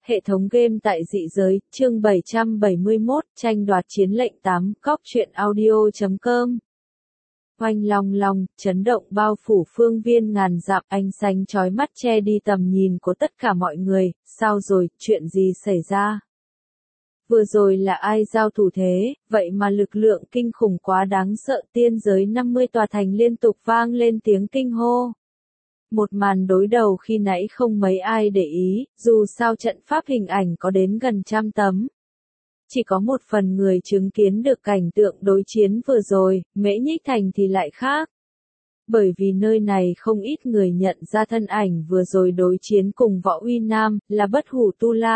Hệ thống game tại dị giới, chương 771, tranh đoạt chiến lệnh 8, cóc truyện audio.com. Oanh long long, chấn động bao phủ phương viên ngàn dặm, ánh sáng chói mắt che đi tầm nhìn của tất cả mọi người. Sao rồi, chuyện gì xảy ra? Vừa rồi là ai giao thủ thế, vậy mà lực lượng kinh khủng quá đáng sợ, tiên giới 50 tòa thành liên tục vang lên tiếng kinh hô. Một màn đối đầu khi nãy không mấy ai để ý, dù sao trận pháp hình ảnh có đến gần 100 tấm. Chỉ có một phần người chứng kiến được cảnh tượng đối chiến vừa rồi, Mễ Nhích Thành thì lại khác. Bởi vì nơi này không ít người nhận ra thân ảnh vừa rồi đối chiến cùng Võ Uy Nam, là Bất Hủ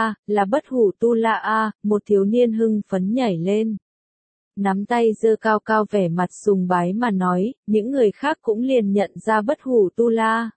Tu La a, một thiếu niên hưng phấn nhảy lên. Nắm tay giơ cao cao vẻ mặt sùng bái mà nói, những người khác cũng liền nhận ra Bất Hủ Tu La.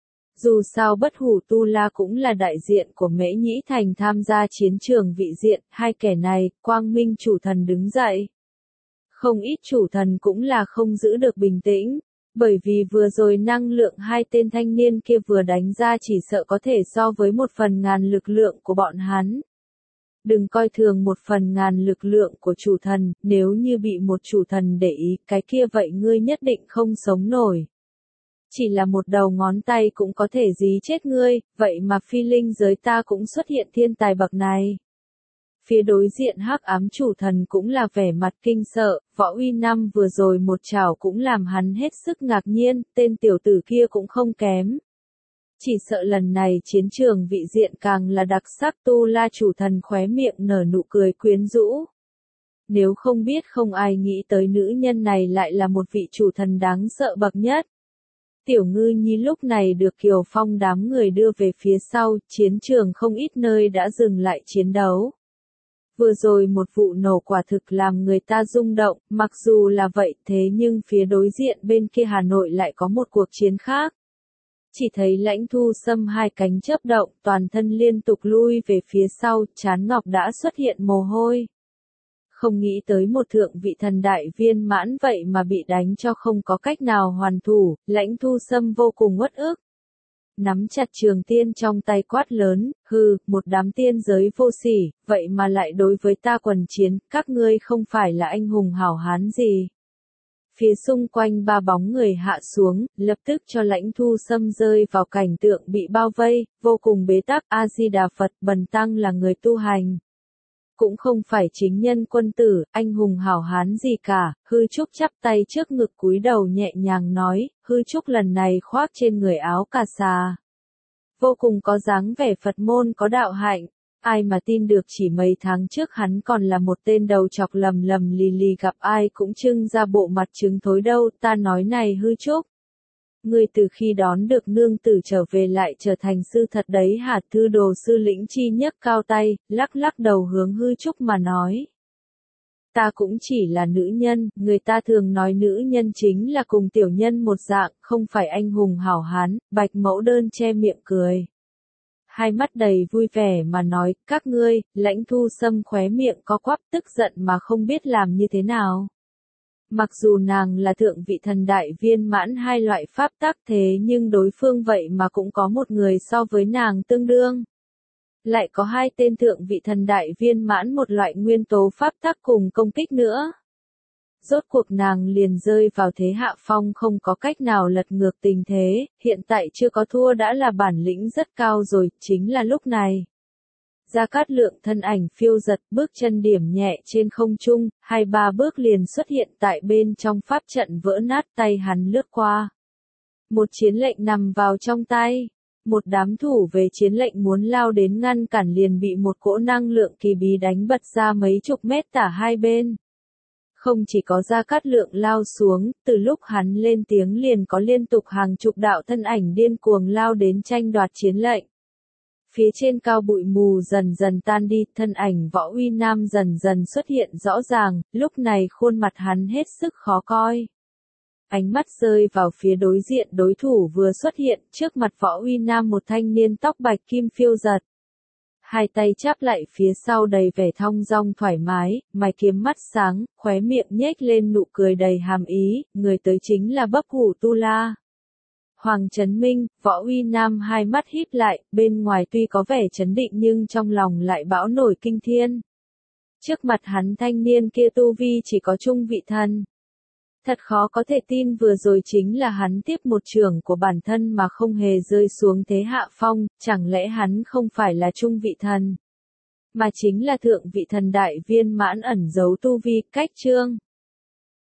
Dù sao Bất Hủ Tu La cũng là đại diện của Mễ Nhĩ Thành tham gia chiến trường vị diện, hai kẻ này, Quang Minh chủ thần đứng dậy. Không ít chủ thần cũng là không giữ được bình tĩnh, bởi vì vừa rồi năng lượng hai tên thanh niên kia vừa đánh ra chỉ sợ có thể so với 1/1000 lực lượng của bọn hắn. Đừng coi thường 1/1000 lực lượng của chủ thần, nếu như bị một chủ thần để ý, cái kia vậy ngươi nhất định không sống nổi. Chỉ là một đầu ngón tay cũng có thể dí chết ngươi, vậy mà phi linh giới ta cũng xuất hiện thiên tài bậc này. Phía đối diện hắc ám chủ thần cũng là vẻ mặt kinh sợ, Võ Uy Nam vừa rồi một chảo cũng làm hắn hết sức ngạc nhiên, tên tiểu tử kia cũng không kém. Chỉ sợ lần này chiến trường vị diện càng là đặc sắc. Tu La chủ thần khóe miệng nở nụ cười quyến rũ. Nếu không biết không ai nghĩ tới nữ nhân này lại là một vị chủ thần đáng sợ bậc nhất. Tiểu Ngư Nhi lúc này được Kiều Phong đám người đưa về phía sau, chiến trường không ít nơi đã dừng lại chiến đấu. Vừa rồi một vụ nổ quả thực làm người ta rung động, mặc dù là vậy thế nhưng phía đối diện bên kia Hà Nội lại có một cuộc chiến khác. Chỉ thấy Lãnh Thu Sâm hai cánh chớp động, toàn thân liên tục lui về phía sau, trán ngọc đã xuất hiện mồ hôi. Không nghĩ tới một thượng vị thần đại viên mãn vậy mà bị đánh cho không có cách nào hoàn thủ, Lãnh Thu Sâm vô cùng uất ức. Nắm chặt trường tiên trong tay quát lớn, hừ, một đám tiên giới vô sỉ, vậy mà lại đối với ta quần chiến, các ngươi không phải là anh hùng hảo hán gì. Phía xung quanh ba bóng người hạ xuống, lập tức cho Lãnh Thu Sâm rơi vào cảnh tượng bị bao vây, vô cùng bế tắc. A-di-đà Phật, bần tăng là người tu hành. Cũng không phải chính nhân quân tử, anh hùng hảo hán gì cả. Hư Trúc chắp tay trước ngực cúi đầu nhẹ nhàng nói, Hư Trúc lần này khoác trên người áo cà sa. Vô cùng có dáng vẻ Phật môn có đạo hạnh. Ai mà tin được chỉ mấy tháng trước hắn còn là một tên đầu chọc lầm lầm lì lì, gặp ai cũng trưng ra bộ mặt trứng thối đâu. Ta nói này Hư Trúc, ngươi từ khi đón được nương tử trở về lại trở thành sư thật đấy hả? Thư đồ sư Lĩnh Chi nhấc cao tay, lắc lắc đầu hướng Hư Trúc mà nói. Ta cũng chỉ là nữ nhân, người ta thường nói nữ nhân chính là cùng tiểu nhân một dạng, không phải anh hùng hảo hán. Bạch Mẫu Đơn che miệng cười. Hai mắt đầy vui vẻ mà nói, các ngươi. Lãnh Thu Sâm khóe miệng co quắp tức giận mà không biết làm như thế nào. Mặc dù nàng là thượng vị thần đại viên mãn hai loại pháp tắc thế nhưng đối phương vậy mà cũng có một người so với nàng tương đương. Lại có hai tên thượng vị thần đại viên mãn một loại nguyên tố pháp tắc cùng công kích nữa. Rốt cuộc nàng liền rơi vào thế hạ phong, không có cách nào lật ngược tình thế, hiện tại chưa có thua đã là bản lĩnh rất cao rồi. Chính là lúc này, Gia Cát Lượng thân ảnh phiêu giật, bước chân điểm nhẹ trên không trung, 2-3 bước liền xuất hiện tại bên trong pháp trận vỡ nát, tay hắn lướt qua. Một chiến lệnh nằm vào trong tay. Một đám thủ về chiến lệnh muốn lao đến ngăn cản liền bị một cỗ năng lượng kỳ bí đánh bật ra mấy chục mét tả hai bên. Không chỉ có Gia Cát Lượng lao xuống, từ lúc hắn lên tiếng liền có liên tục hàng chục đạo thân ảnh điên cuồng lao đến tranh đoạt chiến lệnh. Phía trên cao bụi mù dần dần tan đi, thân ảnh Võ Uy Nam dần dần xuất hiện rõ ràng, lúc này khuôn mặt hắn hết sức khó coi. Ánh mắt rơi vào phía đối diện, đối thủ vừa xuất hiện, trước mặt Võ Uy Nam một thanh niên tóc bạch kim phiêu giật. Hai tay chắp lại phía sau đầy vẻ thong dong thoải mái, mày kiếm mắt sáng, khóe miệng nhếch lên nụ cười đầy hàm ý, người tới chính là Bất Hủ Tu La. Hoàng Chấn Minh, Võ Uy Nam hai mắt híp lại, bên ngoài tuy có vẻ trấn định nhưng trong lòng lại bão nổi kinh thiên. Trước mặt hắn thanh niên kia tu vi chỉ có trung vị thần. Thật khó có thể tin vừa rồi chính là hắn tiếp một trường của bản thân mà không hề rơi xuống thế hạ phong, chẳng lẽ hắn không phải là trung vị thần, mà chính là thượng vị thần đại viên mãn ẩn giấu tu vi, cách chương.